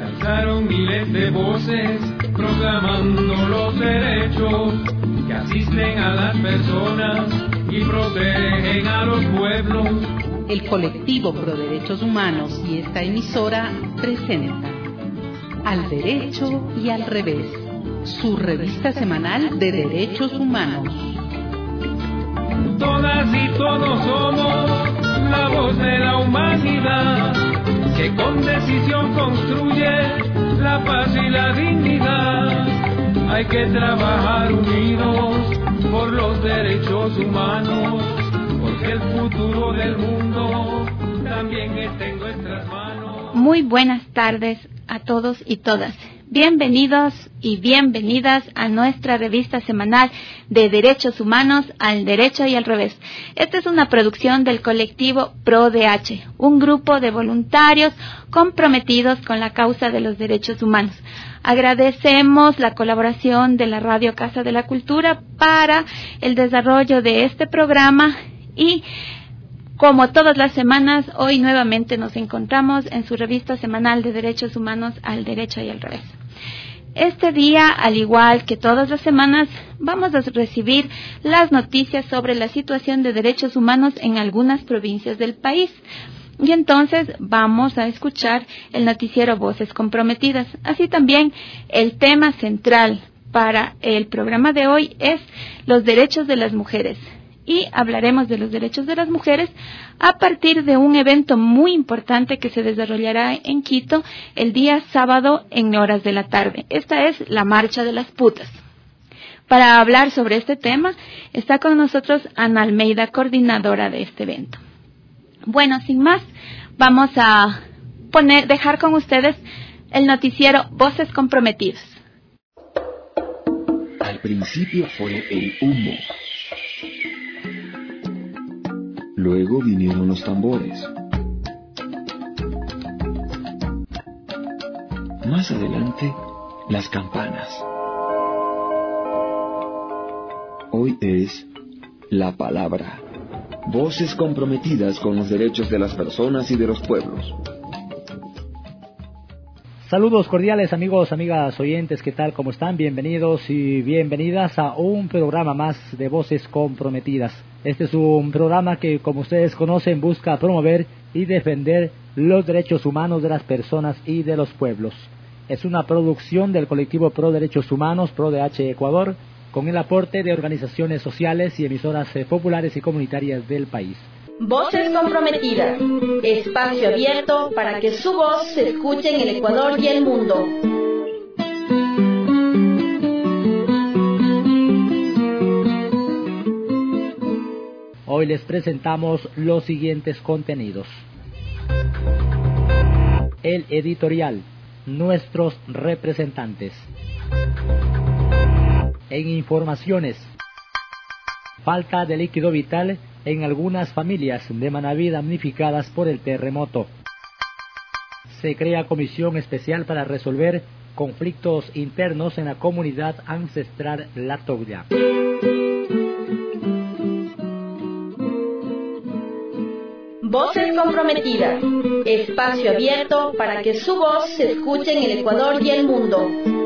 alzaron miles de voces proclamando los derechos que asisten a las personas y protegen a los pueblos. El colectivo Pro Derechos Humanos y esta emisora presentan Al Derecho y al Revés, su revista semanal de derechos humanos. Todas y todos somos la voz de la humanidad, que con decisión construye la paz y la dignidad. Hay que trabajar unidos por los derechos humanos, porque el futuro del mundo también está en nuestras manos. Muy buenas tardes a todos y todas. Bienvenidos y bienvenidas a nuestra revista semanal de Derechos Humanos, Al Derecho y al Revés. Esta es una producción del colectivo ProDH, un grupo de voluntarios comprometidos con la causa de los derechos humanos. Agradecemos la colaboración de la Radio Casa de la Cultura para el desarrollo de este programa y, como todas las semanas, hoy nuevamente nos encontramos en su revista semanal de Derechos Humanos, Al Derecho y al Revés. Este día, al igual que todas las semanas, vamos a recibir las noticias sobre la situación de derechos humanos en algunas provincias del país. Y entonces vamos a escuchar el noticiero Voces Comprometidas. Así también, el tema central para el programa de hoy es los derechos de las mujeres. Y hablaremos de los derechos de las mujeres a partir de un evento muy importante que se desarrollará en Quito el día sábado en horas de la tarde. Esta es la Marcha de las Putas. Para hablar sobre este tema está con nosotros Ana Almeida, coordinadora de este evento. Bueno, sin más, vamos a dejar con ustedes el noticiero Voces Comprometidas. Al principio fue el humo. Luego vinieron los tambores. Más adelante, las campanas. Hoy es la palabra. Voces comprometidas con los derechos de las personas y de los pueblos. Saludos cordiales amigos, amigas, oyentes, ¿qué tal? ¿Cómo están? Bienvenidos y bienvenidas a un programa más de Voces Comprometidas. Este es un programa que, como ustedes conocen, busca promover y defender los derechos humanos de las personas y de los pueblos. Es una producción del colectivo Pro Derechos Humanos, ProDH Ecuador, con el aporte de organizaciones sociales y emisoras populares y comunitarias del país. Voces Comprometidas, espacio abierto para que su voz se escuche en el Ecuador y el mundo. Hoy les presentamos los siguientes contenidos. El editorial, nuestros representantes. En informaciones, falta de líquido vital en algunas familias de Manabí damnificadas por el terremoto. Se crea comisión especial para resolver conflictos internos en la comunidad ancestral La Toglia. Voces Comprometidas, espacio abierto para que su voz se escuche en el Ecuador y el mundo.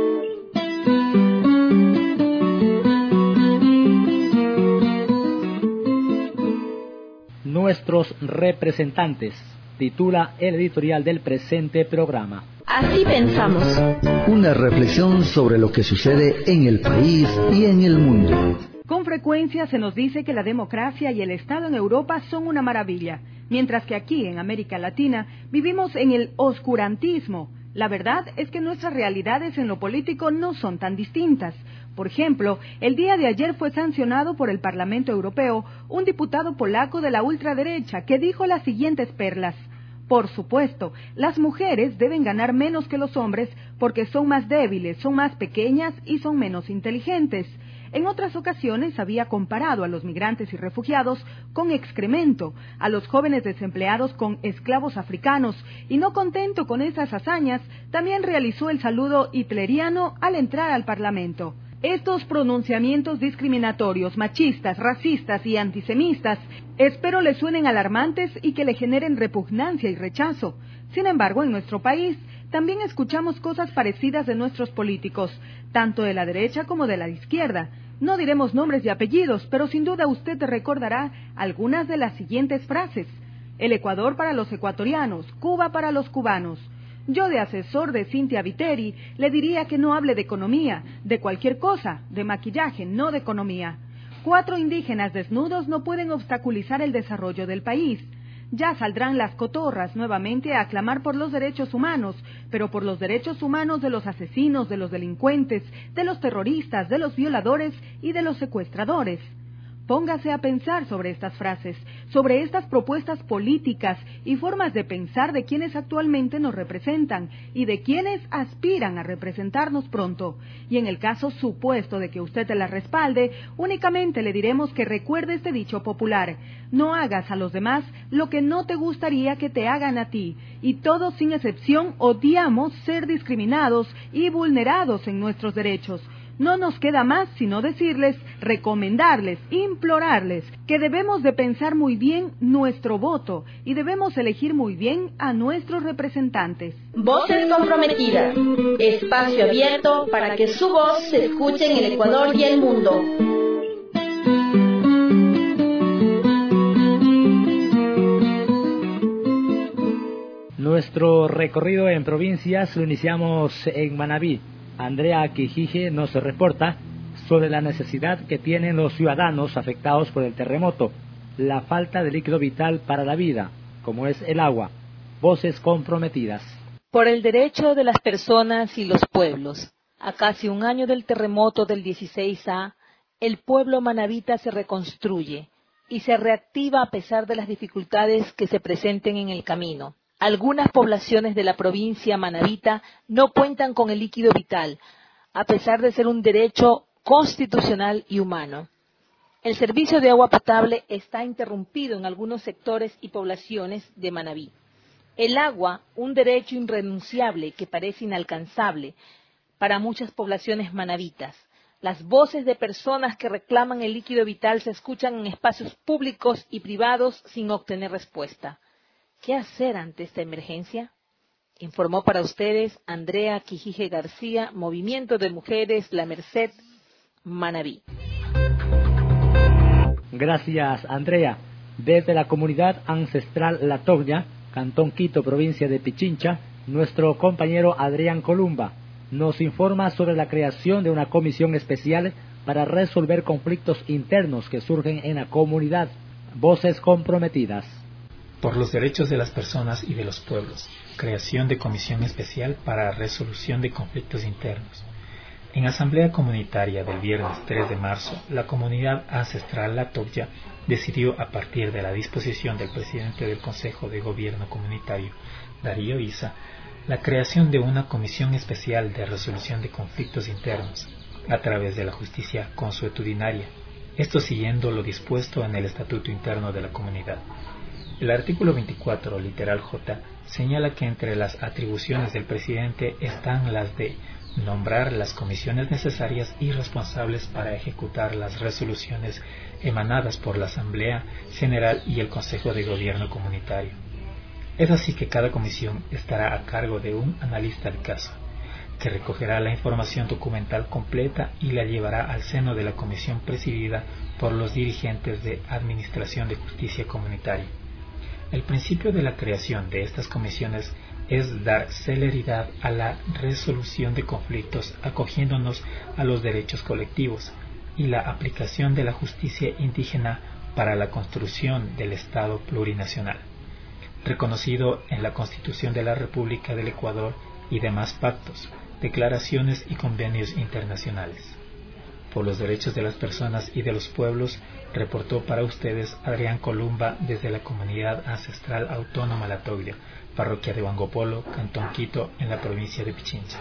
Nuestros representantes, titula el editorial del presente programa. Así pensamos. Una reflexión sobre lo que sucede en el país y en el mundo. Con frecuencia se nos dice que la democracia y el Estado en Europa son una maravilla, mientras que aquí, en América Latina, vivimos en el oscurantismo. La verdad es que nuestras realidades en lo político no son tan distintas. Por ejemplo, el día de ayer fue sancionado por el Parlamento Europeo un diputado polaco de la ultraderecha que dijo las siguientes perlas. Por supuesto, las mujeres deben ganar menos que los hombres porque son más débiles, son más pequeñas y son menos inteligentes. En otras ocasiones había comparado a los migrantes y refugiados con excremento, a los jóvenes desempleados con esclavos africanos, y no contento con esas hazañas, también realizó el saludo hitleriano al entrar al Parlamento. Estos pronunciamientos discriminatorios, machistas, racistas y antisemitas, espero le suenen alarmantes y que le generen repugnancia y rechazo. Sin embargo, en nuestro país también escuchamos cosas parecidas de nuestros políticos, tanto de la derecha como de la izquierda. No diremos nombres y apellidos, pero sin duda usted recordará algunas de las siguientes frases. El Ecuador para los ecuatorianos, Cuba para los cubanos. Yo, de asesor de Cintia Viteri, le diría que no hable de economía, de cualquier cosa, de maquillaje, no de economía. 4 indígenas desnudos no pueden obstaculizar el desarrollo del país. Ya saldrán las cotorras nuevamente a clamar por los derechos humanos, pero por los derechos humanos de los asesinos, de los delincuentes, de los terroristas, de los violadores y de los secuestradores. Póngase a pensar sobre estas frases, sobre estas propuestas políticas y formas de pensar de quienes actualmente nos representan y de quienes aspiran a representarnos pronto. Y en el caso supuesto de que usted las respalde, únicamente le diremos que recuerde este dicho popular: no hagas a los demás lo que no te gustaría que te hagan a ti. Y todos sin excepción odiamos ser discriminados y vulnerados en nuestros derechos. No nos queda más sino decirles, recomendarles, implorarles que debemos de pensar muy bien nuestro voto y debemos elegir muy bien a nuestros representantes. Voces comprometidas. Espacio abierto para que su voz se escuche en el Ecuador y el mundo. Nuestro recorrido en provincias lo iniciamos en Manabí. Andrea Quijije nos reporta sobre la necesidad que tienen los ciudadanos afectados por el terremoto, la falta de líquido vital para la vida, como es el agua. Voces comprometidas. Por el derecho de las personas y los pueblos. A casi un año del terremoto del 16A, el pueblo manabita se reconstruye y se reactiva a pesar de las dificultades que se presenten en el camino. Algunas poblaciones de la provincia manabita no cuentan con el líquido vital, a pesar de ser un derecho constitucional y humano. El servicio de agua potable está interrumpido en algunos sectores y poblaciones de Manabí. El agua, un derecho irrenunciable que parece inalcanzable para muchas poblaciones manabitas. Las voces de personas que reclaman el líquido vital se escuchan en espacios públicos y privados sin obtener respuesta. ¿Qué hacer ante esta emergencia? Informó para ustedes Andrea Quijije García, Movimiento de Mujeres La Merced, Manabí. Gracias, Andrea. Desde la comunidad ancestral La Togna, Cantón Quito, provincia de Pichincha, nuestro compañero Adrián Columba nos informa sobre la creación de una comisión especial para resolver conflictos internos que surgen en la comunidad. Voces comprometidas. Por los derechos de las personas y de los pueblos, creación de comisión especial para resolución de conflictos internos. En asamblea comunitaria del viernes 3 de marzo, la comunidad ancestral La Togna decidió, a partir de la disposición del presidente del Consejo de Gobierno Comunitario, Darío Isa, la creación de una comisión especial de resolución de conflictos internos a través de la justicia consuetudinaria, esto siguiendo lo dispuesto en el Estatuto Interno de la Comunidad. El artículo 24, literal J, señala que entre las atribuciones del presidente están las de nombrar las comisiones necesarias y responsables para ejecutar las resoluciones emanadas por la Asamblea General y el Consejo de Gobierno Comunitario. Es así que cada comisión estará a cargo de un analista de caso, que recogerá la información documental completa y la llevará al seno de la comisión presidida por los dirigentes de Administración de Justicia Comunitaria. El principio de la creación de estas comisiones es dar celeridad a la resolución de conflictos acogiéndonos a los derechos colectivos y la aplicación de la justicia indígena para la construcción del Estado plurinacional, reconocido en la Constitución de la República del Ecuador y demás pactos, declaraciones y convenios internacionales. Por los derechos de las personas y de los pueblos, reportó para ustedes Adrián Columba desde la Comunidad Ancestral Autónoma La Togna, parroquia de Huangopolo, Cantón Quito, en la provincia de Pichincha.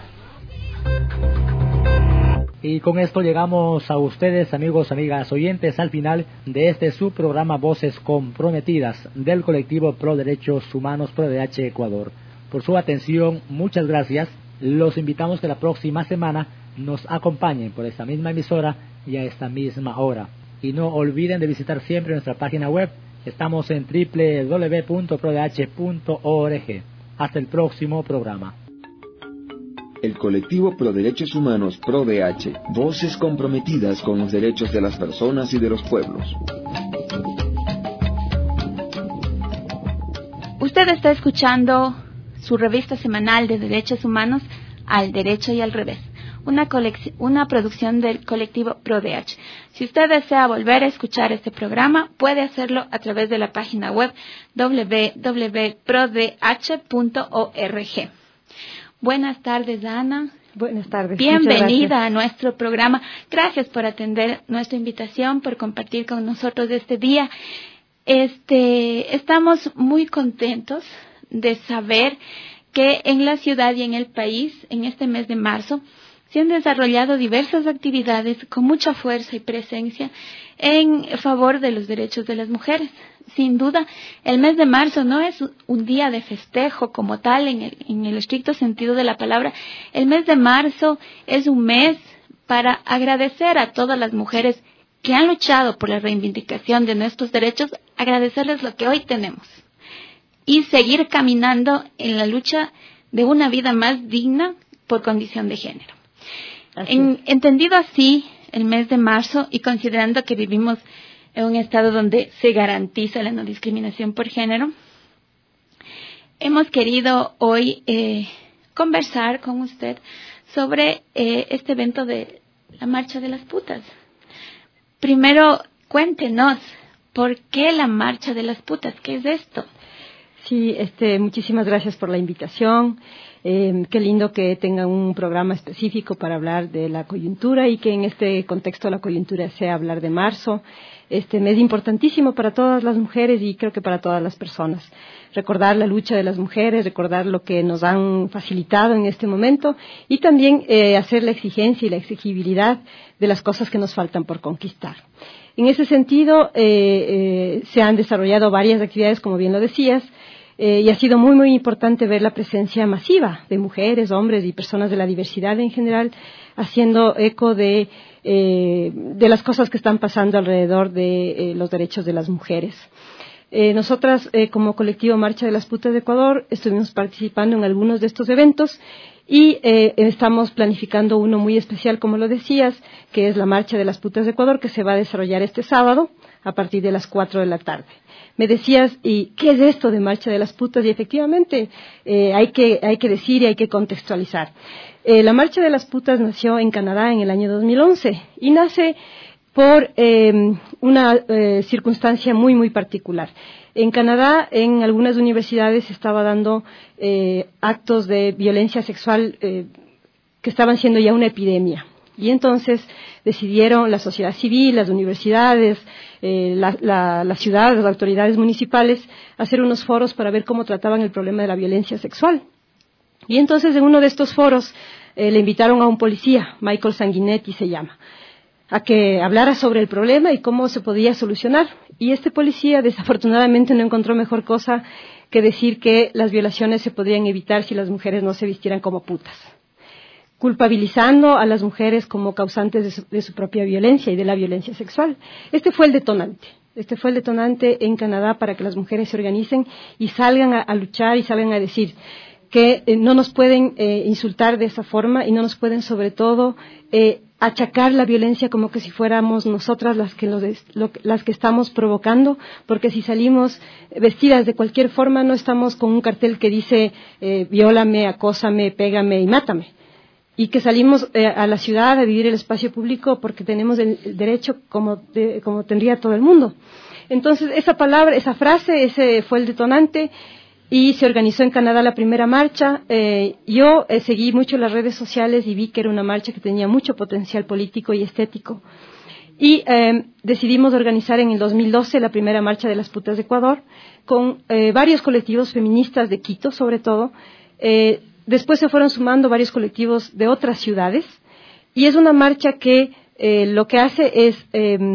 Y con esto llegamos a ustedes, amigos, amigas, oyentes, al final de este subprograma Voces Comprometidas del colectivo Pro Derechos Humanos ProDH Ecuador. Por su atención, muchas gracias. Los invitamos que la próxima semana nos acompañen por esta misma emisora y a esta misma hora. Y no olviden de visitar siempre nuestra página web. Estamos en www.prodh.org. Hasta el próximo programa. El colectivo Pro Derechos Humanos ProDH, voces comprometidas con los derechos de las personas y de los pueblos. Usted está escuchando su revista semanal de derechos humanos, Al Derecho y al Revés, una producción del colectivo ProDH. Si usted desea volver a escuchar este programa, puede hacerlo a través de la página web www.prodh.org. Buenas tardes, Ana. Buenas tardes. Bienvenida a nuestro programa. Gracias por atender nuestra invitación, por compartir con nosotros este día. Estamos muy contentos de saber que en la ciudad y en el país, en este mes de marzo, se han desarrollado diversas actividades con mucha fuerza y presencia en favor de los derechos de las mujeres. Sin duda, el mes de marzo no es un día de festejo como tal en el estricto sentido de la palabra. El mes de marzo es un mes para agradecer a todas las mujeres que han luchado por la reivindicación de nuestros derechos, agradecerles lo que hoy tenemos y seguir caminando en la lucha de una vida más digna por condición de género. Entendido así el mes de marzo y considerando que vivimos en un estado donde se garantiza la no discriminación por género, hemos querido hoy conversar con usted sobre este evento de la Marcha de las Putas. Primero, cuéntenos, ¿por qué la Marcha de las Putas? ¿Qué es esto? Sí, muchísimas gracias por la invitación. Qué lindo que tengan un programa específico para hablar de la coyuntura y que en este contexto la coyuntura sea hablar de marzo. Este mes importantísimo para todas las mujeres y creo que para todas las personas. Recordar la lucha de las mujeres, recordar lo que nos han facilitado en este momento y también hacer la exigencia y la exigibilidad de las cosas que nos faltan por conquistar. En ese sentido, se han desarrollado varias actividades, como bien lo decías, y ha sido muy, muy importante ver la presencia masiva de mujeres, hombres y personas de la diversidad en general, haciendo eco de las cosas que están pasando alrededor de los derechos de las mujeres. Nosotras, como colectivo Marcha de las Putas de Ecuador, estuvimos participando en algunos de estos eventos y estamos planificando uno muy especial, como lo decías, que es la Marcha de las Putas de Ecuador, que se va a desarrollar este sábado a partir de las 4 de la tarde. Me decías, ¿y qué es esto de Marcha de las Putas? Y efectivamente hay que decir y hay que contextualizar. La Marcha de las Putas nació en Canadá en el año 2011 y nace por una circunstancia muy, muy particular. En Canadá, en algunas universidades se estaba dando actos de violencia sexual que estaban siendo ya una epidemia. Y entonces decidieron la sociedad civil, las universidades, la ciudad, las autoridades municipales, hacer unos foros para ver cómo trataban el problema de la violencia sexual. Y entonces en uno de estos foros le invitaron a un policía, Michael Sanguinetti se llama, a que hablara sobre el problema y cómo se podía solucionar. Y este policía desafortunadamente no encontró mejor cosa que decir que las violaciones se podrían evitar si las mujeres no se vistieran como putas, culpabilizando a las mujeres como causantes de su propia violencia y de la violencia sexual. Este fue el detonante en Canadá para que las mujeres se organicen y salgan a luchar y salgan a decir que no nos pueden insultar de esa forma y no nos pueden sobre todo achacar la violencia como que si fuéramos nosotras las que estamos provocando, porque si salimos vestidas de cualquier forma no estamos con un cartel que dice viólame, acósame, pégame y mátame. Y que salimos a la ciudad a vivir el espacio público porque tenemos el derecho como tendría todo el mundo. Entonces, esa frase, ese fue el detonante y se organizó en Canadá la primera marcha. Yo seguí mucho las redes sociales y vi que era una marcha que tenía mucho potencial político y estético. Y decidimos organizar en el 2012 la primera marcha de las putas de Ecuador con varios colectivos feministas de Quito, sobre todo. Después se fueron sumando varios colectivos de otras ciudades y es una marcha que lo que hace es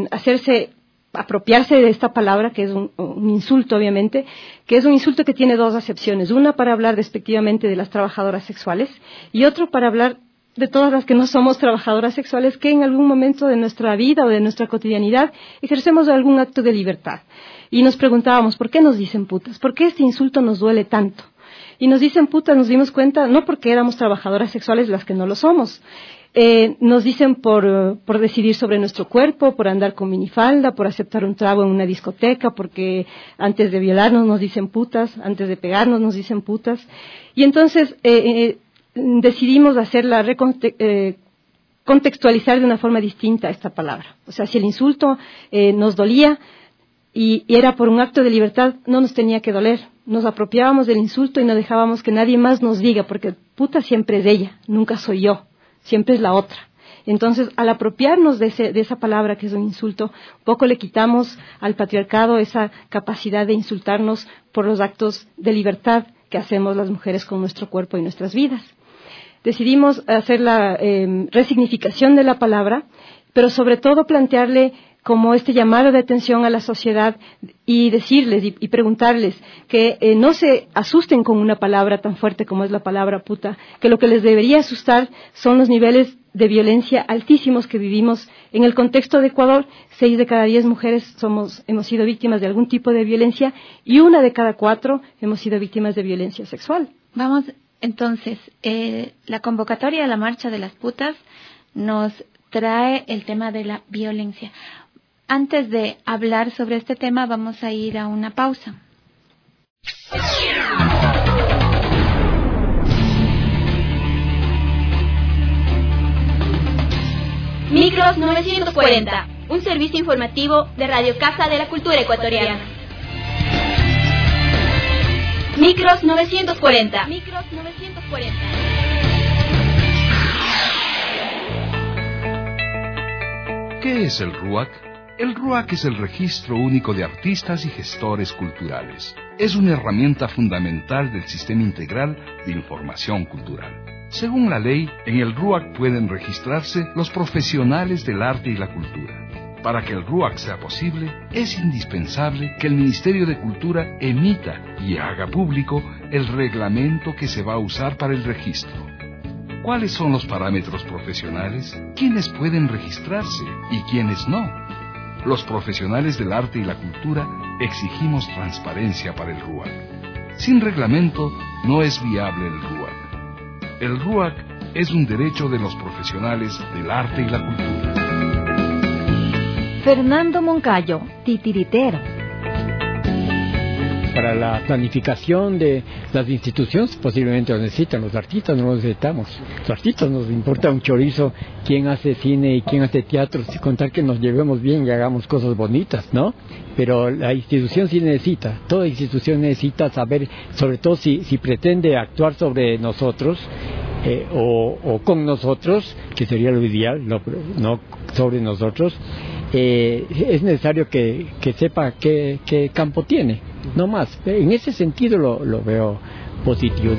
apropiarse de esta palabra, que es un insulto obviamente, que es un insulto que tiene dos acepciones, una para hablar despectivamente de las trabajadoras sexuales y otro para hablar de todas las que no somos trabajadoras sexuales, que en algún momento de nuestra vida o de nuestra cotidianidad ejercemos algún acto de libertad. Y nos preguntábamos, ¿por qué nos dicen putas? ¿Por qué este insulto nos duele tanto? Y nos dicen putas, nos dimos cuenta, no porque éramos trabajadoras sexuales las que no lo somos. Nos dicen por decidir sobre nuestro cuerpo, por andar con minifalda, por aceptar un trago en una discoteca, porque antes de violarnos nos dicen putas, antes de pegarnos nos dicen putas. Y entonces decidimos hacerla, contextualizar de una forma distinta esta palabra. O sea, si el insulto nos dolía y era por un acto de libertad, no nos tenía que doler. Nos apropiábamos del insulto y no dejábamos que nadie más nos diga, porque puta siempre es ella, nunca soy yo. Siempre es la otra. Entonces, al apropiarnos de esa palabra que es un insulto, un poco le quitamos al patriarcado esa capacidad de insultarnos por los actos de libertad que hacemos las mujeres con nuestro cuerpo y nuestras vidas. Decidimos hacer la resignificación de la palabra, pero sobre todo plantearle como este llamado de atención a la sociedad y decirles y preguntarles que no se asusten con una palabra tan fuerte como es la palabra puta, que lo que les debería asustar son los niveles de violencia altísimos que vivimos en el contexto de Ecuador. 6 de cada 10 mujeres hemos sido víctimas de algún tipo de violencia y 1 de cada 4 hemos sido víctimas de violencia sexual. Vamos, entonces, la convocatoria a la marcha de las putas nos trae el tema de la violencia. Antes de hablar sobre este tema, vamos a ir a una pausa. Micros 940, un servicio informativo de Radio Casa de la Cultura Ecuatoriana. Micros 940. Micros 940. ¿Qué es el RUAC? El RUAC es el Registro Único de Artistas y Gestores Culturales. Es una herramienta fundamental del Sistema Integral de Información Cultural. Según la ley, en el RUAC pueden registrarse los profesionales del arte y la cultura. Para que el RUAC sea posible, es indispensable que el Ministerio de Cultura emita y haga público el reglamento que se va a usar para el registro. ¿Cuáles son los parámetros profesionales? ¿Quiénes pueden registrarse y quiénes no? Los profesionales del arte y la cultura exigimos transparencia para el RUAC. Sin reglamento no es viable el RUAC. El RUAC es un derecho de los profesionales del arte y la cultura. Fernando Moncayo, titiritero. Para la planificación de las instituciones posiblemente lo necesitan, los artistas no lo necesitamos. Los artistas nos importa un chorizo quién hace cine y quién hace teatro, sin contar que nos llevemos bien y hagamos cosas bonitas, ¿no? Pero la institución sí necesita, toda institución necesita saber, sobre todo si pretende actuar sobre nosotros, o con nosotros, que sería lo ideal, no sobre nosotros, es necesario que sepa qué campo tiene, no más. En ese sentido lo veo positivo.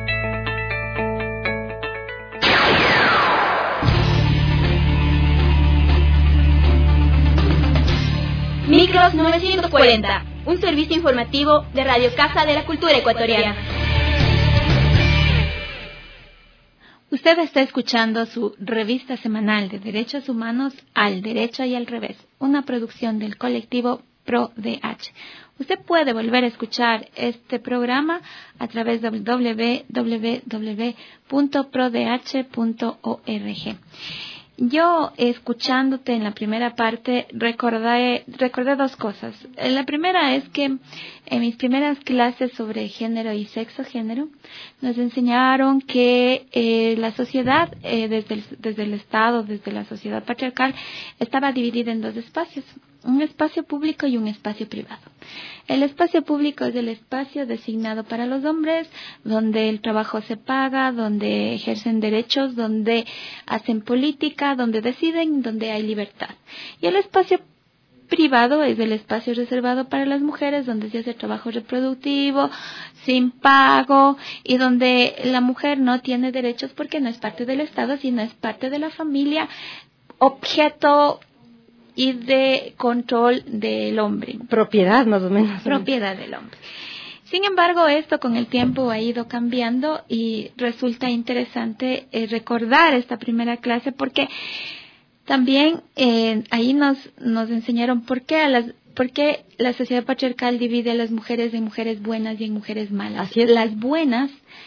Micros 940, un servicio informativo de Radio Casa de la Cultura Ecuatoriana. Usted está escuchando su revista semanal de Derechos Humanos al Derecho y al Revés, una producción del colectivo ProDH. Usted puede volver a escuchar este programa a través de www.prodh.org. Yo, escuchándote en la primera parte, recordé 2 cosas. La primera es que en mis primeras clases sobre género y sexo-género nos enseñaron que la sociedad, desde el Estado, desde la sociedad patriarcal, estaba dividida en 2 espacios. Un espacio público y un espacio privado. El espacio público es el espacio designado para los hombres, donde el trabajo se paga, donde ejercen derechos, donde hacen política, donde deciden, donde hay libertad. Y el espacio privado es el espacio reservado para las mujeres, donde se hace trabajo reproductivo, sin pago, y donde la mujer no tiene derechos porque no es parte del Estado, sino es parte de la familia, objeto y de control del hombre. Propiedad, más o menos. Propiedad del hombre. Sin embargo, esto con el tiempo ha ido cambiando y resulta interesante recordar esta primera clase porque también ahí nos enseñaron por qué la sociedad patriarcal divide a las mujeres en mujeres buenas y en mujeres malas. Así es. Las buenas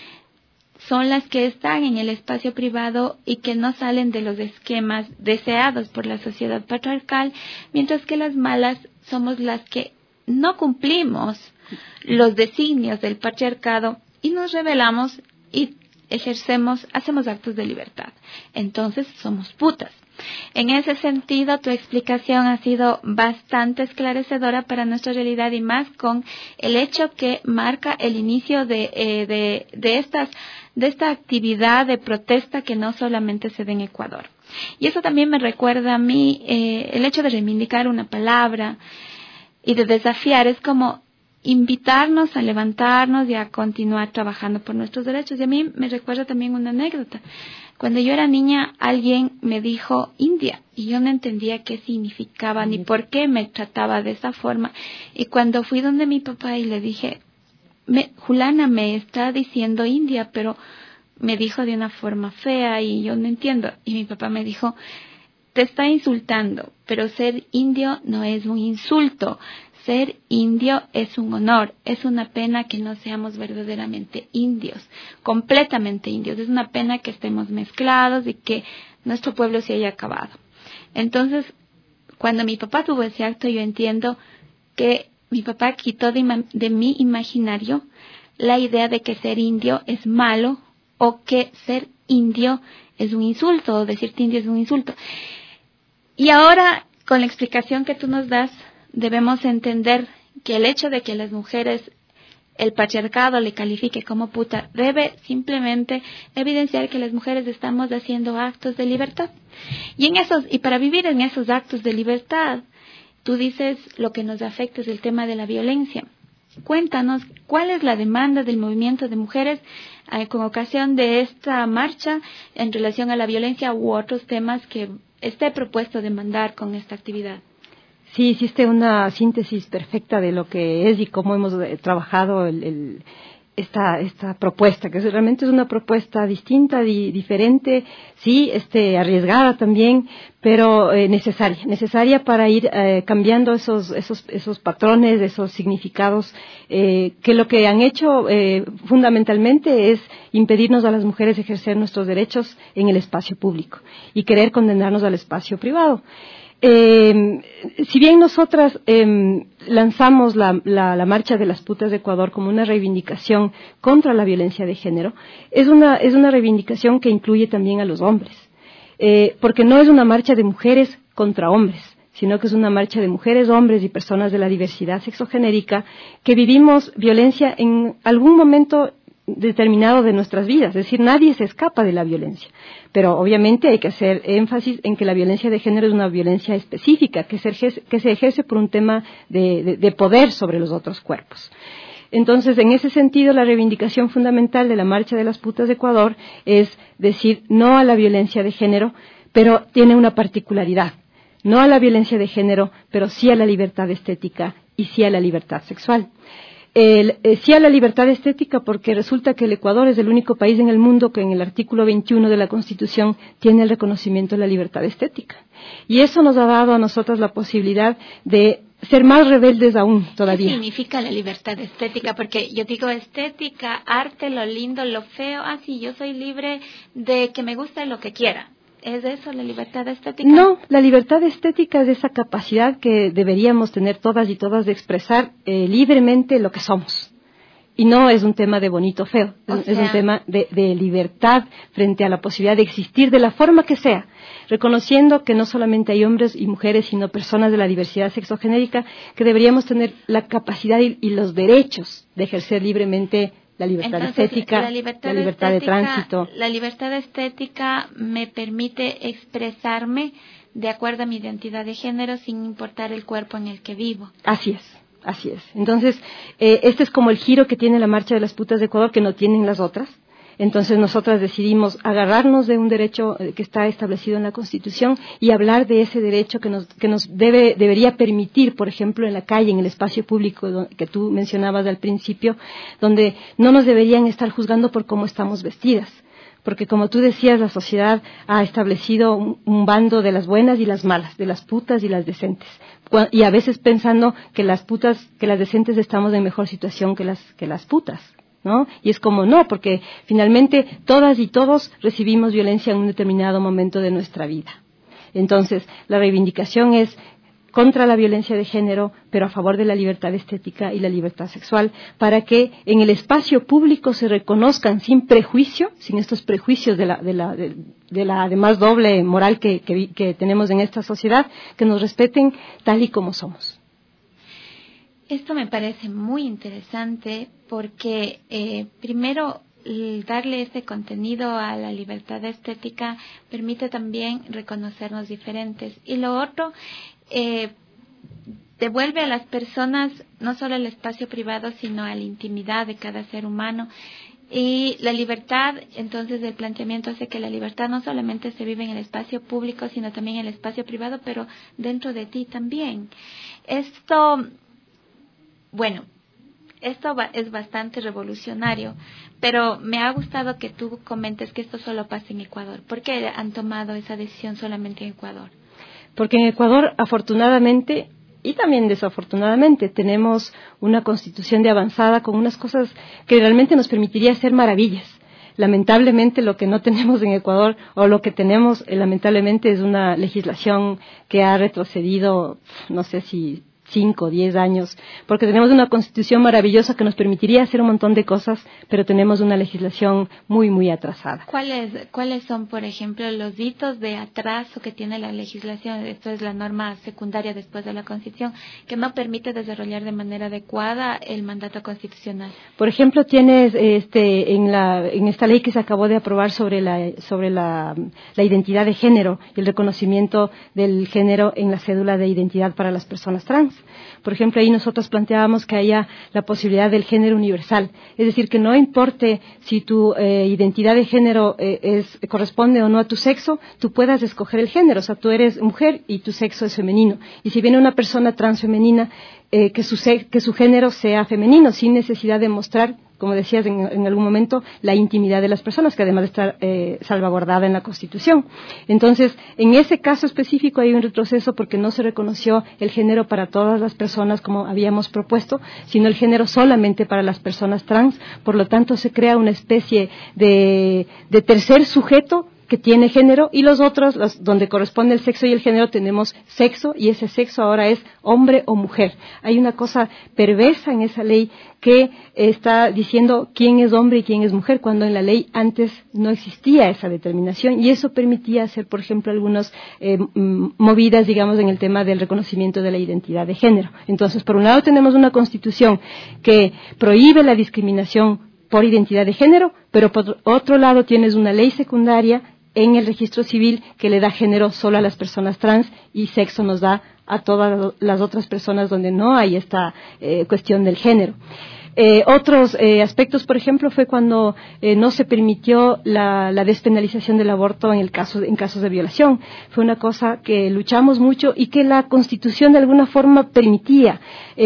son las que están en el espacio privado y que no salen de los esquemas deseados por la sociedad patriarcal, mientras que las malas somos las que no cumplimos los designios del patriarcado y nos rebelamos y hacemos actos de libertad. Entonces somos putas. En ese sentido, tu explicación ha sido bastante esclarecedora para nuestra realidad y más con el hecho que marca el inicio de esta actividad de protesta que no solamente se ve en Ecuador. Y eso también me recuerda a mí el hecho de reivindicar una palabra y de desafiar, es como invitarnos a levantarnos y a continuar trabajando por nuestros derechos. Y a mí me recuerda también una anécdota. Cuando yo era niña, alguien me dijo India y yo no entendía qué significaba ni por qué me trataba de esa forma. Y cuando fui donde mi papá y le dije, Julana me está diciendo India, pero me dijo de una forma fea y yo no entiendo. Y mi papá me dijo, te está insultando, pero ser indio no es un insulto. Ser indio es un honor, es una pena que no seamos verdaderamente indios, completamente indios. Es una pena que estemos mezclados y que nuestro pueblo se haya acabado. Entonces, cuando mi papá tuvo ese acto, yo entiendo que mi papá quitó de mi imaginario la idea de que ser indio es malo o que ser indio es un insulto o decirte indio es un insulto. Y ahora, con la explicación que tú nos das, debemos entender que el hecho de que las mujeres, el patriarcado le califique como puta, debe simplemente evidenciar que las mujeres estamos haciendo actos de libertad. Y para vivir en esos actos de libertad, tú dices lo que nos afecta es el tema de la violencia. Cuéntanos, ¿cuál es la demanda del movimiento de mujeres con ocasión de esta marcha en relación a la violencia u otros temas que esté propuesto demandar con esta actividad? Sí, hiciste una síntesis perfecta de lo que es y cómo hemos trabajado esta propuesta, que realmente es una propuesta distinta, diferente, sí, arriesgada también, pero necesaria para ir cambiando esos patrones, esos significados, que lo que han hecho fundamentalmente es impedirnos a las mujeres ejercer nuestros derechos en el espacio público y querer condenarnos al espacio privado. Si bien nosotras lanzamos la marcha de las putas de Ecuador como una reivindicación contra la violencia de género, es una reivindicación que incluye también a los hombres, porque no es una marcha de mujeres contra hombres, sino que es una marcha de mujeres, hombres y personas de la diversidad sexogenérica que vivimos violencia en algún momento determinado de nuestras vidas, es decir, nadie se escapa de la violencia, pero obviamente hay que hacer énfasis en que la violencia de género es una violencia específica que se ejerce por un tema de poder sobre los otros cuerpos. Entonces, en ese sentido, la reivindicación fundamental de la Marcha de las Putas de Ecuador es decir no a la violencia de género, pero tiene una particularidad, no a la violencia de género, pero sí a la libertad estética y sí a la libertad sexual. Sí a la libertad estética porque resulta que el Ecuador es el único país en el mundo que en el artículo 21 de la Constitución tiene el reconocimiento de la libertad estética. Y eso nos ha dado a nosotras la posibilidad de ser más rebeldes aún todavía. ¿Qué significa la libertad estética? Porque yo digo estética, arte, lo lindo, lo feo. Sí, yo soy libre de que me guste lo que quiera. ¿Es eso la libertad estética? No, la libertad estética es esa capacidad que deberíamos tener todas y todas de expresar libremente lo que somos. Y no es un tema de bonito o feo, es un tema de libertad frente a la posibilidad de existir de la forma que sea, reconociendo que no solamente hay hombres y mujeres, sino personas de la diversidad sexogenérica, que deberíamos tener la capacidad y los derechos de ejercer libremente la libertad estética, la libertad de tránsito. La libertad estética me permite expresarme de acuerdo a mi identidad de género sin importar el cuerpo en el que vivo. Así es. Entonces, este es como el giro que tiene la Marcha de las Putas de Ecuador, que no tienen las otras. Entonces nosotras decidimos agarrarnos de un derecho que está establecido en la Constitución y hablar de ese derecho que nos debería permitir, por ejemplo, en la calle, en el espacio público que tú mencionabas al principio, donde no nos deberían estar juzgando por cómo estamos vestidas. Porque como tú decías, la sociedad ha establecido un bando de las buenas y las malas, de las putas y las decentes. Y a veces pensando que las decentes estamos en mejor situación que las putas, ¿no? Y es como no, porque finalmente todas y todos recibimos violencia en un determinado momento de nuestra vida. Entonces, la reivindicación es contra la violencia de género, pero a favor de la libertad estética y la libertad sexual, para que en el espacio público se reconozcan sin prejuicio, sin estos prejuicios de la además doble moral que tenemos en esta sociedad, que nos respeten tal y como somos. Esto me parece muy interesante porque primero darle este contenido a la libertad estética permite también reconocernos diferentes, y lo otro devuelve a las personas no solo el espacio privado, sino a la intimidad de cada ser humano. Y la libertad, entonces, del planteamiento hace que la libertad no solamente se vive en el espacio público, sino también en el espacio privado, pero dentro de ti también. Esto es bastante revolucionario, pero me ha gustado que tú comentes que esto solo pasa en Ecuador. ¿Por qué han tomado esa decisión solamente en Ecuador? Porque en Ecuador, afortunadamente y también desafortunadamente, tenemos una constitución de avanzada con unas cosas que realmente nos permitiría hacer maravillas. Lamentablemente lo que no tenemos en Ecuador, o lo que tenemos lamentablemente, es una legislación que ha retrocedido, no sé si 5 o 10 años, porque tenemos una constitución maravillosa que nos permitiría hacer un montón de cosas, pero tenemos una legislación muy, muy atrasada. ¿Cuáles son, por ejemplo, los hitos de atraso que tiene la legislación? Esto es la norma secundaria después de la Constitución, que no permite desarrollar de manera adecuada el mandato constitucional. Por ejemplo, tienes en esta ley que se acabó de aprobar sobre la identidad de género y el reconocimiento del género en la cédula de identidad para las personas trans. Por ejemplo, ahí nosotros planteábamos que haya la posibilidad del género universal, es decir, que no importe si tu identidad de género corresponde o no a tu sexo, tú puedas escoger el género, o sea, tú eres mujer y tu sexo es femenino. Y si viene una persona transfemenina, que su género sea femenino, sin necesidad de mostrar, como decías en algún momento, la intimidad de las personas, que además está salvaguardada en la Constitución. Entonces, en ese caso específico hay un retroceso porque no se reconoció el género para todas las personas como habíamos propuesto, sino el género solamente para las personas trans. Por lo tanto, se crea una especie de tercer sujeto que tiene género, y los otros, donde corresponde el sexo y el género, tenemos sexo, y ese sexo ahora es hombre o mujer. Hay una cosa perversa en esa ley que está diciendo quién es hombre y quién es mujer, cuando en la ley antes no existía esa determinación, y eso permitía hacer, por ejemplo, algunas movidas, digamos, en el tema del reconocimiento de la identidad de género. Entonces, por un lado tenemos una Constitución que prohíbe la discriminación por identidad de género, pero por otro lado tienes una ley secundaria en el registro civil que le da género solo a las personas trans, y sexo nos da a todas las otras personas donde no hay esta cuestión del género. Otros aspectos, por ejemplo, fue cuando no se permitió la despenalización del aborto en casos de violación. Fue una cosa que luchamos mucho y que la Constitución de alguna forma permitía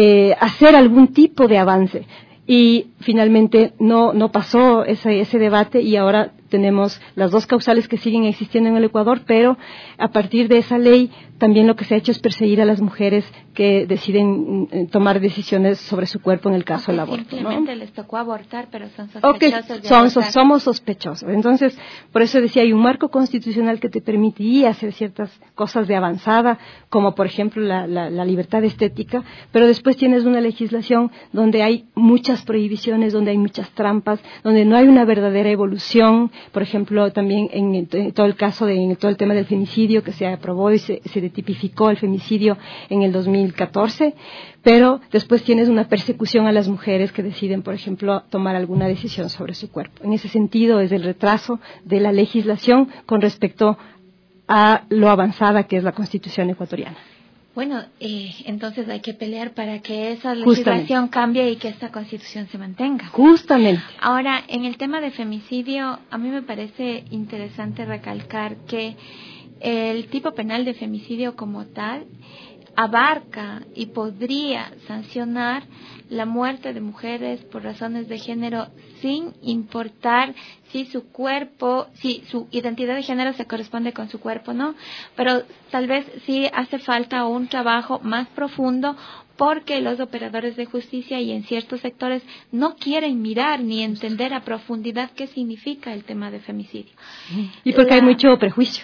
hacer algún tipo de avance. Y finalmente no pasó ese debate, y ahora tenemos las dos causales que siguen existiendo en el Ecuador, pero a partir de esa ley también lo que se ha hecho es perseguir a las mujeres que deciden tomar decisiones sobre su cuerpo en el caso del aborto. Simplemente les tocó abortar, pero son sospechosos de abortar. Somos sospechosos. Entonces, por eso decía, hay un marco constitucional que te permitiría hacer ciertas cosas de avanzada, como por ejemplo la libertad estética, pero después tienes una legislación donde hay muchas prohibiciones, donde hay muchas trampas, donde no hay una verdadera evolución. Por ejemplo, también en todo el tema del femicidio, que se aprobó y se tipificó el femicidio en el 2014, pero después tienes una persecución a las mujeres que deciden, por ejemplo, tomar alguna decisión sobre su cuerpo. En ese sentido, es el retraso de la legislación con respecto a lo avanzada que es la Constitución ecuatoriana. Bueno, entonces hay que pelear para que esa legislación cambie y que esta Constitución se mantenga. Justamente. Ahora, en el tema de femicidio, a mí me parece interesante recalcar que el tipo penal de femicidio como tal abarca y podría sancionar la muerte de mujeres por razones de género sin importar si su cuerpo, si su identidad de género se corresponde con su cuerpo o no, pero tal vez sí hace falta un trabajo más profundo porque los operadores de justicia y en ciertos sectores no quieren mirar ni entender a profundidad qué significa el tema de femicidio. Y porque hay mucho prejuicio.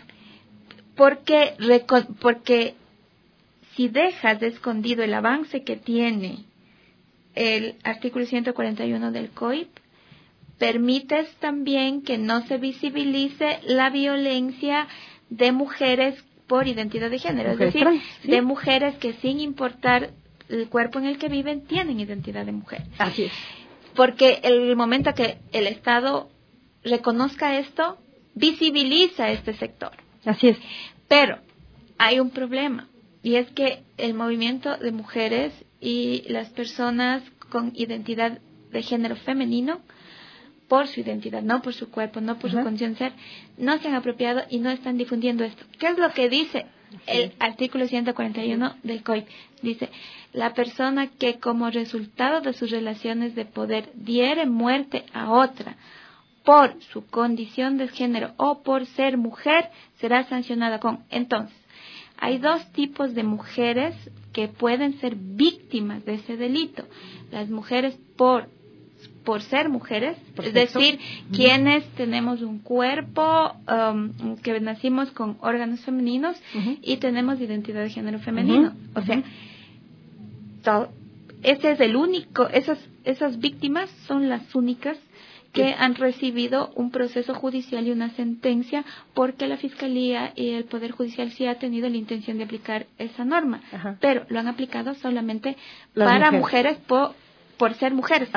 Porque si dejas de escondido el avance que tiene el artículo 141 del COIP, permites también que no se visibilice la violencia de mujeres por identidad de género, es decir, de mujeres que sin importar el cuerpo en el que viven tienen identidad de mujer. Así es. Porque el momento que el Estado reconozca esto, visibiliza este sector. Así es. Pero hay un problema. Y es que el movimiento de mujeres y las personas con identidad de género femenino, por su identidad, no por su cuerpo, no por su condición de ser, no se han apropiado y no están difundiendo esto. ¿Qué es lo que dice el artículo 141 del COIP? Dice, la persona que como resultado de sus relaciones de poder diere muerte a otra por su condición de género o por ser mujer, será sancionada con... Entonces, hay dos tipos de mujeres que pueden ser víctimas de ese delito. Las mujeres por ser mujeres, es decir, quienes tenemos un cuerpo, que nacimos con órganos femeninos y tenemos identidad de género femenino. O sea, ese es el único, esas víctimas son las únicas que han recibido un proceso judicial y una sentencia porque la Fiscalía y el Poder Judicial sí ha tenido la intención de aplicar esa norma, pero lo han aplicado solamente para mujeres por ser mujeres.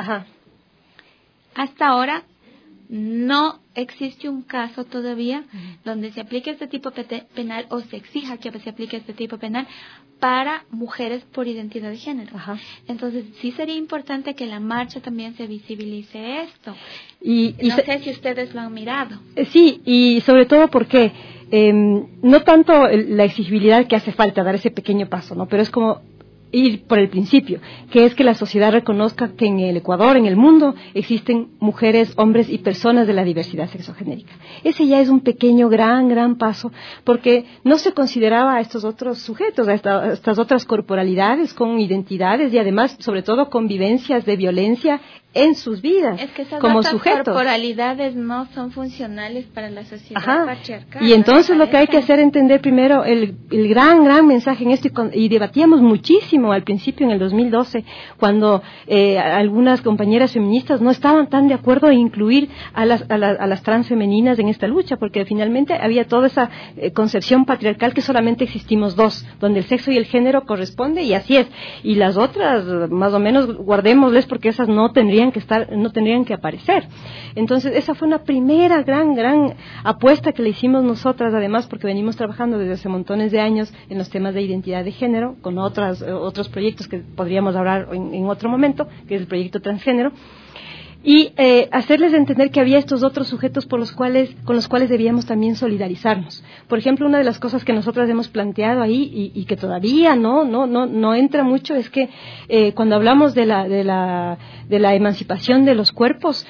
Hasta ahora no existe un caso todavía donde se aplique este tipo penal o se exija que se aplique este tipo penal para mujeres por identidad de género. Entonces, sí sería importante que en la marcha también se visibilice esto. No sé si ustedes lo han mirado. Sí, y sobre todo porque no tanto la exigibilidad que hace falta dar ese pequeño paso, ¿no? Pero es como ir por el principio, que es que la sociedad reconozca que en el Ecuador, en el mundo, existen mujeres, hombres y personas de la diversidad sexogenérica. Ese ya es un pequeño, gran paso, porque no se consideraba a estos otros sujetos, a estas otras corporalidades con identidades y además, sobre todo, con vivencias de violencia en sus vidas, es que esas como otras sujetos. Corporalidades no son funcionales para la sociedad patriarcal. Y entonces lo que hay que hacer es entender primero el gran mensaje en esto, y debatíamos muchísimo al principio en el 2012, cuando algunas compañeras feministas no estaban tan de acuerdo en incluir a las trans femeninas en esta lucha, porque finalmente había toda esa concepción patriarcal que solamente existimos dos, donde el sexo y el género corresponde, y así es, y las otras más o menos guardémosles porque esas no tendrían que aparecer. Entonces esa fue una primera gran apuesta que le hicimos nosotras, además porque venimos trabajando desde hace montones de años en los temas de identidad de género, con otros proyectos que podríamos hablar en otro momento, que es el proyecto transgénero, y hacerles entender que había estos otros sujetos con los cuales debíamos también solidarizarnos. Por ejemplo, una de las cosas que nosotras hemos planteado ahí y que todavía no entra mucho es que cuando hablamos de la emancipación de los cuerpos,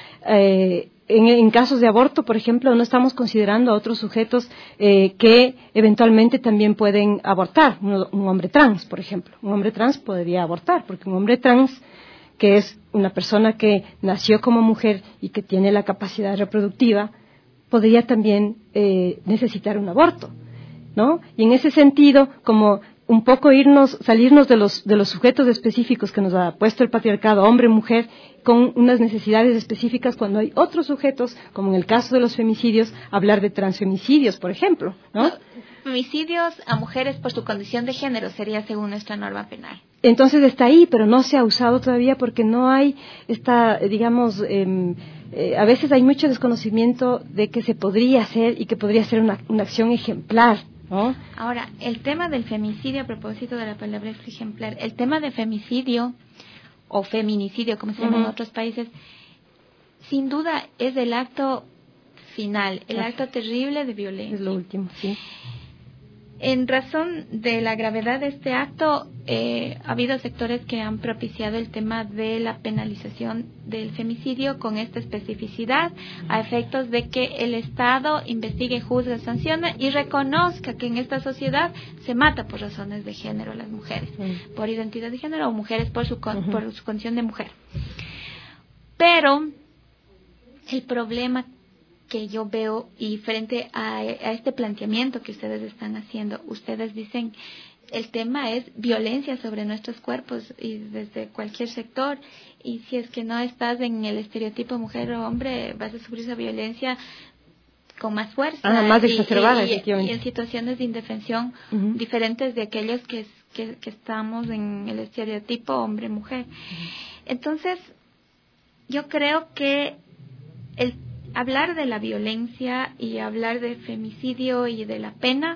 en casos de aborto, por ejemplo, no estamos considerando a otros sujetos que eventualmente también pueden abortar. Un hombre trans, por ejemplo. Un hombre trans podría abortar, porque un hombre trans, que es una persona que nació como mujer y que tiene la capacidad reproductiva, podría también necesitar un aborto, ¿no? Y en ese sentido, como un poco salirnos de los sujetos específicos que nos ha puesto el patriarcado, hombre, mujer, con unas necesidades específicas, cuando hay otros sujetos, como en el caso de los femicidios, hablar de transfemicidios, por ejemplo, ¿no? Femicidios a mujeres por su condición de género sería según nuestra norma penal. Entonces está ahí, pero no se ha usado todavía porque no hay a veces hay mucho desconocimiento de que se podría hacer y que podría ser una acción ejemplar ¿no? Ahora, el tema del femicidio, a propósito de la palabra ejemplar, el tema de femicidio o feminicidio, como se llama en otros países, sin duda es el acto final, el acto terrible de violencia. Es lo último, sí. En razón de la gravedad de este acto, ha habido sectores que han propiciado el tema de la penalización del femicidio con esta especificidad, a efectos de que el Estado investigue, juzgue, sancione y reconozca que en esta sociedad se mata por razones de género a las mujeres, por identidad de género, o mujeres por su condición de mujer. Pero el problema que yo veo, y frente a este planteamiento que ustedes están haciendo, ustedes dicen, el tema es violencia sobre nuestros cuerpos y desde cualquier sector, y si es que no estás en el estereotipo mujer o hombre, vas a sufrir esa violencia con más fuerza, más exacerbada, y en situaciones de indefensión diferentes de aquellos que estamos en el estereotipo hombre-mujer. Entonces, yo creo que el hablar de la violencia y hablar de femicidio y de la pena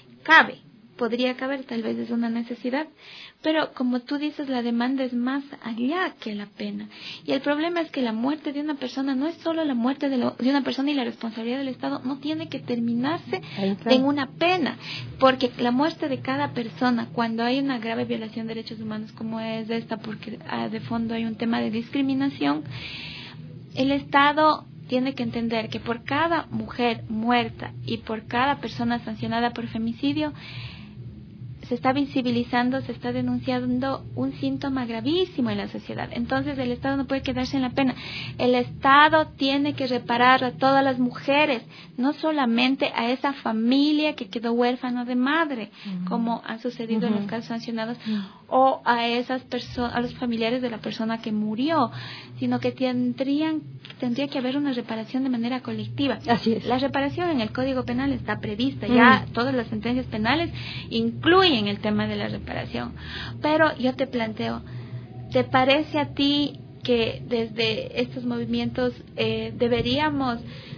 podría caber, tal vez es una necesidad, pero como tú dices, la demanda es más allá que la pena. Y el problema es que la muerte de una persona no es solo la muerte de una persona, y la responsabilidad del Estado no tiene que terminarse en una pena, porque la muerte de cada persona, cuando hay una grave violación de derechos humanos como es esta, porque de fondo hay un tema de discriminación, el Estado tiene que entender que por cada mujer muerta y por cada persona sancionada por femicidio, se está visibilizando, se está denunciando un síntoma gravísimo en la sociedad. Entonces el Estado no puede quedarse en la pena. El Estado tiene que reparar a todas las mujeres, no solamente a esa familia que quedó huérfano de madre, como ha sucedido en los casos sancionados, o a esas personas, a los familiares de la persona que murió, sino que tendría que haber una reparación de manera colectiva. Así es. La reparación en el Código Penal está prevista, ya todas las sentencias penales incluyen el tema de la reparación. Pero yo te planteo, ¿te parece a ti que desde estos movimientos deberíamos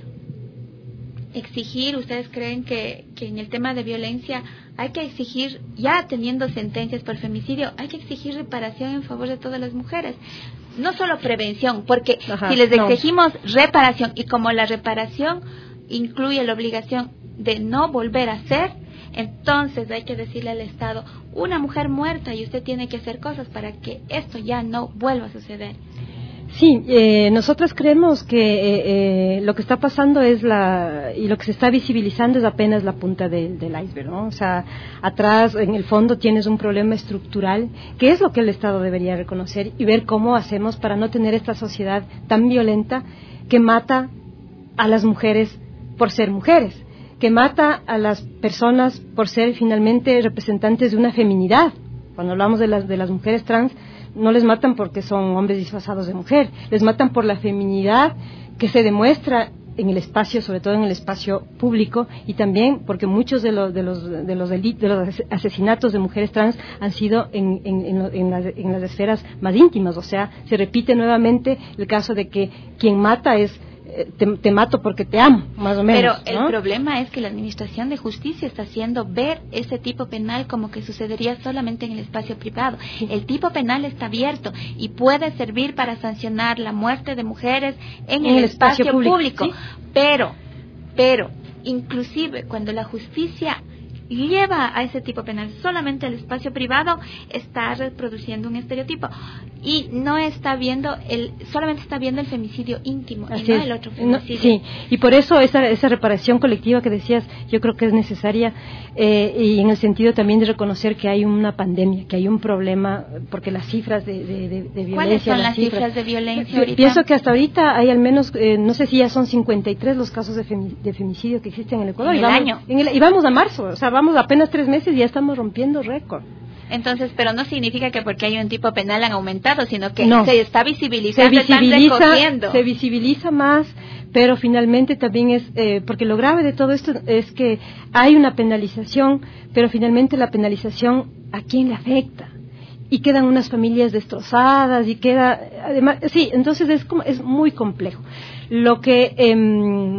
exigir, ustedes creen que en el tema de violencia hay que exigir, ya teniendo sentencias por femicidio, hay que exigir reparación en favor de todas las mujeres? No solo prevención, porque si les exigimos reparación, y como la reparación incluye la obligación de no volver a hacer, entonces hay que decirle al Estado, una mujer muerta y usted tiene que hacer cosas para que esto ya no vuelva a suceder. Sí, nosotros creemos que lo que está pasando y lo que se está visibilizando es apenas la punta del iceberg, ¿no? O sea, atrás, en el fondo, tienes un problema estructural, que es lo que el Estado debería reconocer y ver cómo hacemos para no tener esta sociedad tan violenta que mata a las mujeres por ser mujeres, que mata a las personas por ser finalmente representantes de una feminidad. Cuando hablamos de las mujeres trans, no les matan porque son hombres disfrazados de mujer, les matan por la feminidad que se demuestra en el espacio, sobre todo en el espacio público, y también porque muchos de los asesinatos de mujeres trans han sido en las esferas más íntimas. O sea, se repite nuevamente el caso de que quien mata es te mato porque te amo, más o menos. Pero ¿no? El problema es que la Administración de Justicia está haciendo ver ese tipo penal como que sucedería solamente en el espacio privado. El tipo penal está abierto y puede servir para sancionar la muerte de mujeres en el espacio público. ¿Sí? Pero, inclusive cuando la justicia lleva a ese tipo penal solamente al espacio privado, está reproduciendo un estereotipo y no está viendo solamente está viendo el femicidio íntimo. Así y no es. El otro femicidio. Sí, y por eso esa reparación colectiva que decías, yo creo que es necesaria, y en el sentido también de reconocer que hay una pandemia, que hay un problema, porque las cifras de violencia... ¿Cuáles son las cifras de violencia ahorita? Pienso que hasta ahorita hay al menos, no sé si ya son 53 los casos de femicidio que existen en el Ecuador. En el año. Y vamos a marzo, o sea, vamos apenas 3 meses y ya estamos rompiendo récord. Entonces, pero no significa que porque hay un tipo penal han aumentado, sino que no, se está visibilizando, están recogiendo. Se visibiliza más, pero finalmente también es, porque lo grave de todo esto es que hay una penalización, pero finalmente la penalización, ¿a quién le afecta? Y quedan unas familias destrozadas y queda, además, sí, entonces es muy complejo. Lo que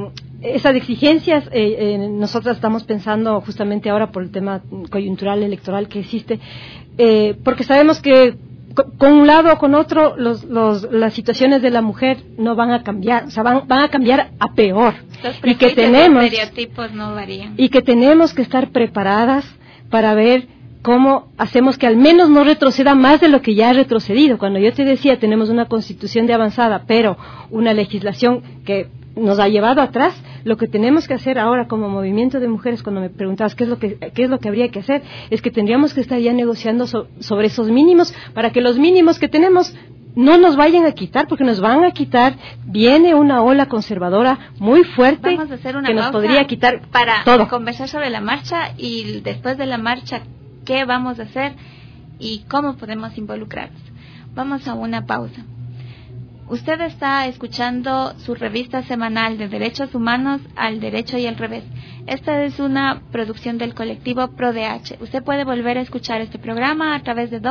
esas exigencias, nosotras estamos pensando justamente ahora por el tema coyuntural electoral que existe, porque sabemos que con un lado o con otro las situaciones de la mujer no van a cambiar, o sea, van a cambiar a peor. Los prejuicios, los estereotipos no varían. Y que tenemos que estar preparadas para ver cómo hacemos que al menos no retroceda más de lo que ya ha retrocedido. Cuando yo te decía, tenemos una constitución de avanzada, pero una legislación que nos ha llevado atrás, lo que tenemos que hacer ahora como movimiento de mujeres, cuando me preguntabas qué es lo que habría que hacer, es que tendríamos que estar ya negociando sobre esos mínimos, para que los mínimos que tenemos no nos vayan a quitar, porque nos van a quitar. Viene una ola conservadora muy fuerte. Vamos a hacer una que nos podría quitar para todo. Conversar sobre la marcha, y después de la marcha qué vamos a hacer y cómo podemos involucrarnos. Vamos a una pausa. Usted está escuchando su revista semanal de derechos humanos al derecho y al revés. Esta es una producción del colectivo ProDH. Usted puede volver a escuchar este programa a través de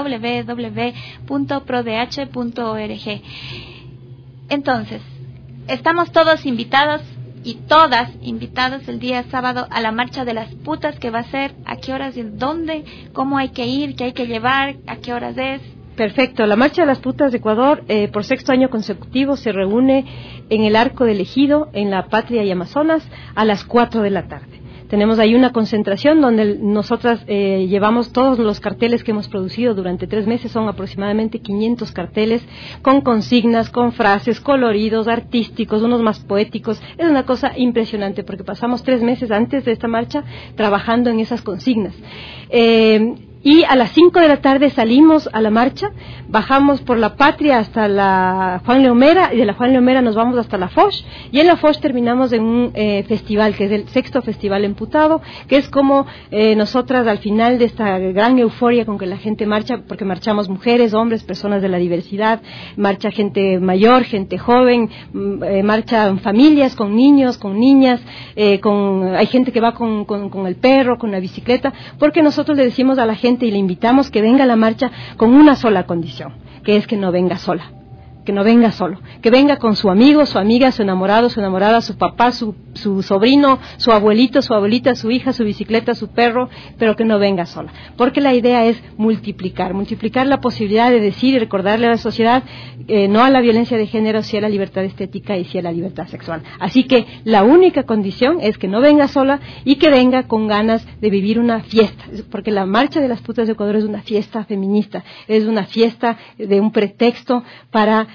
www.prodh.org. Entonces, estamos todos invitados y todas invitados el día sábado a la marcha de las putas, que va a ser a qué horas y dónde, cómo hay que ir, qué hay que llevar, a qué horas es. Perfecto. La Marcha de las Putas de Ecuador, por 6º año consecutivo, se reúne en el Arco del Ejido, en La Patria y Amazonas, a las 4 de la tarde. Tenemos ahí una concentración donde nosotras llevamos todos los carteles que hemos producido durante 3 meses, son aproximadamente 500 carteles, con consignas, con frases, coloridos, artísticos, unos más poéticos. Es una cosa impresionante, porque pasamos 3 meses antes de esta marcha trabajando en esas consignas. Y a las 5 de la tarde salimos a la marcha, bajamos por La Patria hasta la Juan Leomera, y de la Juan Leomera nos vamos hasta la Foch, y en la Foch terminamos en un festival, que es el 6º Festival Emputado, que es como nosotras al final de esta gran euforia con que la gente marcha, porque marchamos mujeres, hombres, personas de la diversidad, marcha gente mayor, gente joven, marchan familias con niños, con niñas, hay gente que va con el perro, con la bicicleta, porque nosotros le decimos a la gente y le invitamos que venga a la marcha con una sola condición, que es que no venga sola, que no venga solo, que venga con su amigo, su amiga, su enamorado, su enamorada, su papá, su sobrino, su abuelito, su abuelita, su hija, su bicicleta, su perro, pero que no venga sola, porque la idea es multiplicar la posibilidad de decir y recordarle a la sociedad no a la violencia de género, sí a la libertad estética y sí a la libertad sexual. Así que la única condición es que no venga sola y que venga con ganas de vivir una fiesta, porque la Marcha de las Putas de Ecuador es una fiesta feminista, es una fiesta de un pretexto para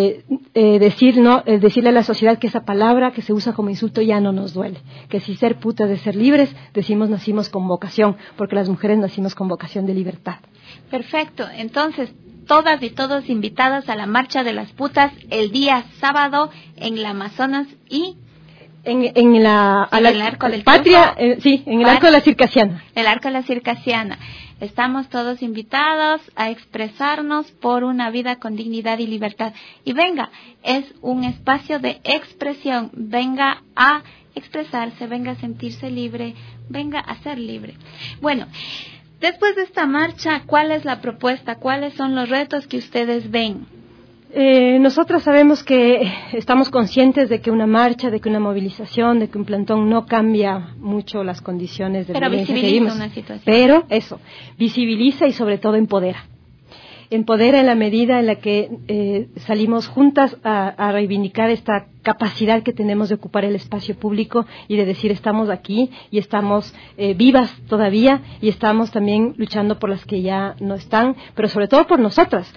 decirle a la sociedad que esa palabra que se usa como insulto ya no nos duele, que si ser putas es ser libres, decimos nacimos con vocación, porque las mujeres nacimos con vocación de libertad. Perfecto. Entonces, todas y todos invitados a la Marcha de las Putas el día sábado en la Amazonas y en el Arco del Patria, en el Arco de la Circasiana. El Arco de la Circasiana. Estamos todos invitados a expresarnos por una vida con dignidad y libertad. Y venga, es un espacio de expresión. Venga a expresarse, venga a sentirse libre, venga a ser libre. Bueno, después de esta marcha, ¿cuál es la propuesta? ¿Cuáles son los retos que ustedes ven? Nosotras sabemos que estamos conscientes de que una marcha, de que una movilización, de que un plantón no cambia mucho las condiciones de violencia que vivimos. Una situación. Pero eso, visibiliza y sobre todo empodera. Empodera en la medida en la que salimos juntas a reivindicar esta capacidad que tenemos de ocupar el espacio público y de decir estamos aquí y estamos vivas todavía y estamos también luchando por las que ya no están, pero sobre todo por nosotras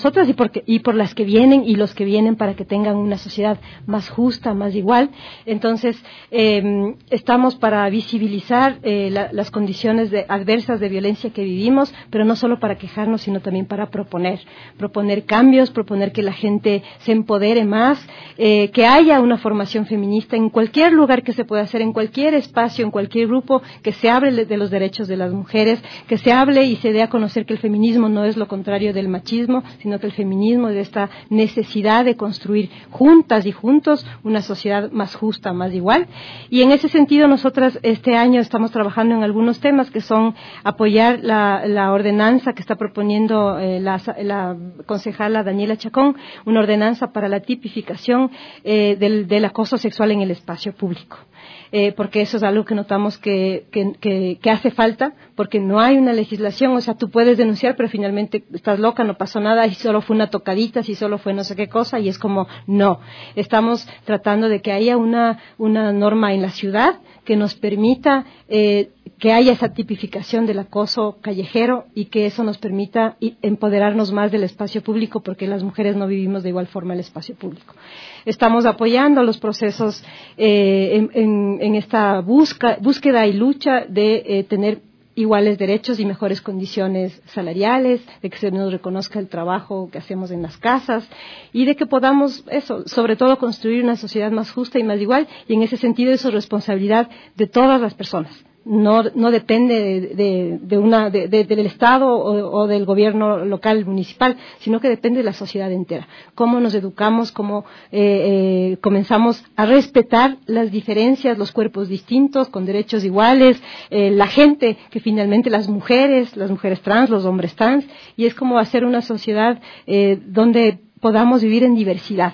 y por las que vienen y los que vienen, para que tengan una sociedad más justa, más igual. Entonces estamos para visibilizar las condiciones adversas de violencia que vivimos, pero no solo para quejarnos, sino también para proponer cambios, proponer que la gente se empodere más, que haya una formación feminista en cualquier lugar que se pueda hacer, en cualquier espacio, en cualquier grupo, que se hable de los derechos de las mujeres, que se hable y se dé a conocer que el feminismo no es lo contrario del machismo, sino que el feminismo es de esta necesidad de construir juntas y juntos una sociedad más justa, más igual. Y en ese sentido nosotras este año estamos trabajando en algunos temas que son apoyar la ordenanza que está proponiendo la concejala Daniela Chacón, una ordenanza para la tipificación del acoso sexual en el espacio público. porque eso es algo que notamos que hace falta, porque no hay una legislación. O sea, tú puedes denunciar, pero finalmente estás loca, no pasó nada, y solo fue una tocadita, si solo fue no sé qué cosa, y es como, no. Estamos tratando de que haya una norma en la ciudad que nos permita que haya esa tipificación del acoso callejero y que eso nos permita empoderarnos más del espacio público, porque las mujeres no vivimos de igual forma el espacio público. Estamos apoyando los procesos en esta búsqueda y lucha de tener iguales derechos y mejores condiciones salariales, de que se nos reconozca el trabajo que hacemos en las casas y de que podamos, sobre todo construir una sociedad más justa y más igual, y en ese sentido eso es responsabilidad de todas las personas. No depende del Estado o del gobierno local, municipal, sino que depende de la sociedad entera. Cómo nos educamos, cómo comenzamos a respetar las diferencias, los cuerpos distintos, con derechos iguales, la gente, que finalmente las mujeres trans, los hombres trans, y es como hacer una sociedad donde podamos vivir en diversidad.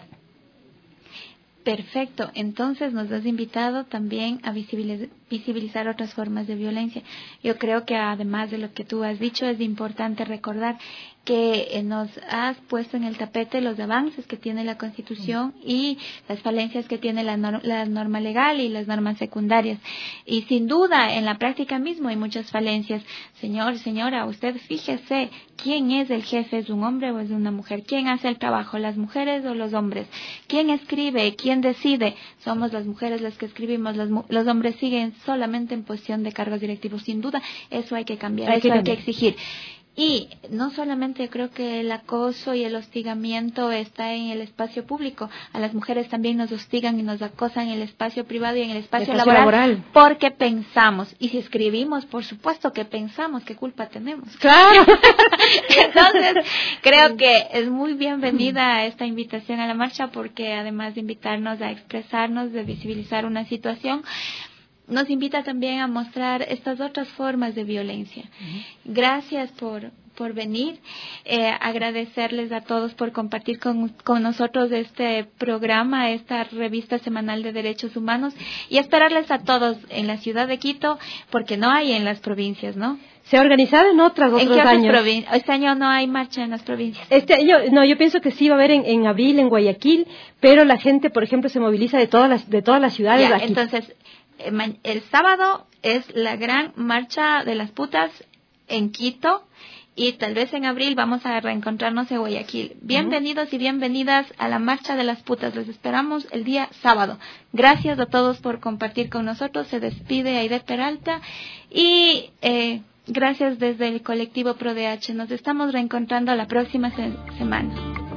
Perfecto. Entonces nos has invitado también a visibilizar otras formas de violencia. Yo creo que además de lo que tú has dicho, es importante recordar que nos has puesto en el tapete los avances que tiene la Constitución y las falencias que tiene la norma legal y las normas secundarias. Y sin duda, en la práctica mismo hay muchas falencias. Señor, señora, usted fíjese, ¿quién es el jefe? ¿Es un hombre o es una mujer? ¿Quién hace el trabajo? ¿Las mujeres o los hombres? ¿Quién escribe? ¿Quién decide? Somos las mujeres las que escribimos, los hombres siguen solamente en posición de cargos directivos. Sin duda, eso hay que cambiar, hay que exigir. Y no solamente creo que el acoso y el hostigamiento está en el espacio público, a las mujeres también nos hostigan y nos acosan en el espacio privado y en el espacio laboral, porque pensamos, y si escribimos, por supuesto que pensamos, ¿qué culpa tenemos? ¡Claro! Entonces, creo que es muy bienvenida esta invitación a la marcha, porque además de invitarnos a expresarnos, de visibilizar una situación, nos invita también a mostrar estas otras formas de violencia. Gracias por venir, agradecerles a todos por compartir con nosotros este programa, esta revista semanal de derechos humanos, y esperarles a todos en la ciudad de Quito, porque no hay en las provincias, ¿no? Se ha organizado en otros años. Este año no hay marcha en las provincias. Yo pienso que sí va a haber en abril en Guayaquil, pero la gente, por ejemplo, se moviliza de todas las ciudades. Ya, entonces, el sábado es la gran marcha de las putas en Quito, y tal vez en abril vamos a reencontrarnos en Guayaquil. Bienvenidos y bienvenidas a la marcha de las putas. Les esperamos el día sábado. Gracias a todos por compartir con nosotros. Se despide Aide Peralta y gracias desde el colectivo ProDH. Nos estamos reencontrando la próxima semana.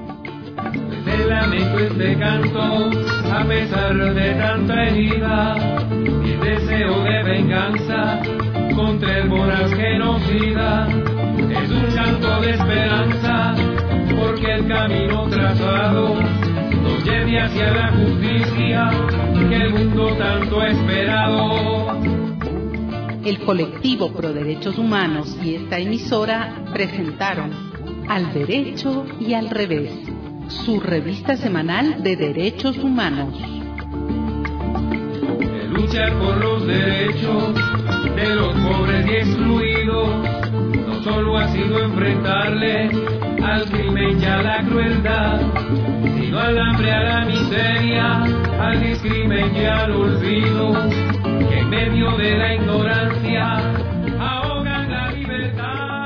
Te lamento este canto, a pesar de tanta herida, y deseo de venganza contra el voraz genocida. Es un llanto de esperanza, porque el camino trazado nos lleve hacia la justicia que el mundo tanto ha esperado. El colectivo Pro Derechos Humanos y esta emisora presentaron Al Derecho y al Revés, su revista semanal de derechos humanos. De luchar por los derechos de los pobres y excluidos no solo ha sido enfrentarle al crimen y a la crueldad, sino al hambre, a la miseria, al discrimen y al olvido, que en medio de la ignorancia ahogan la libertad.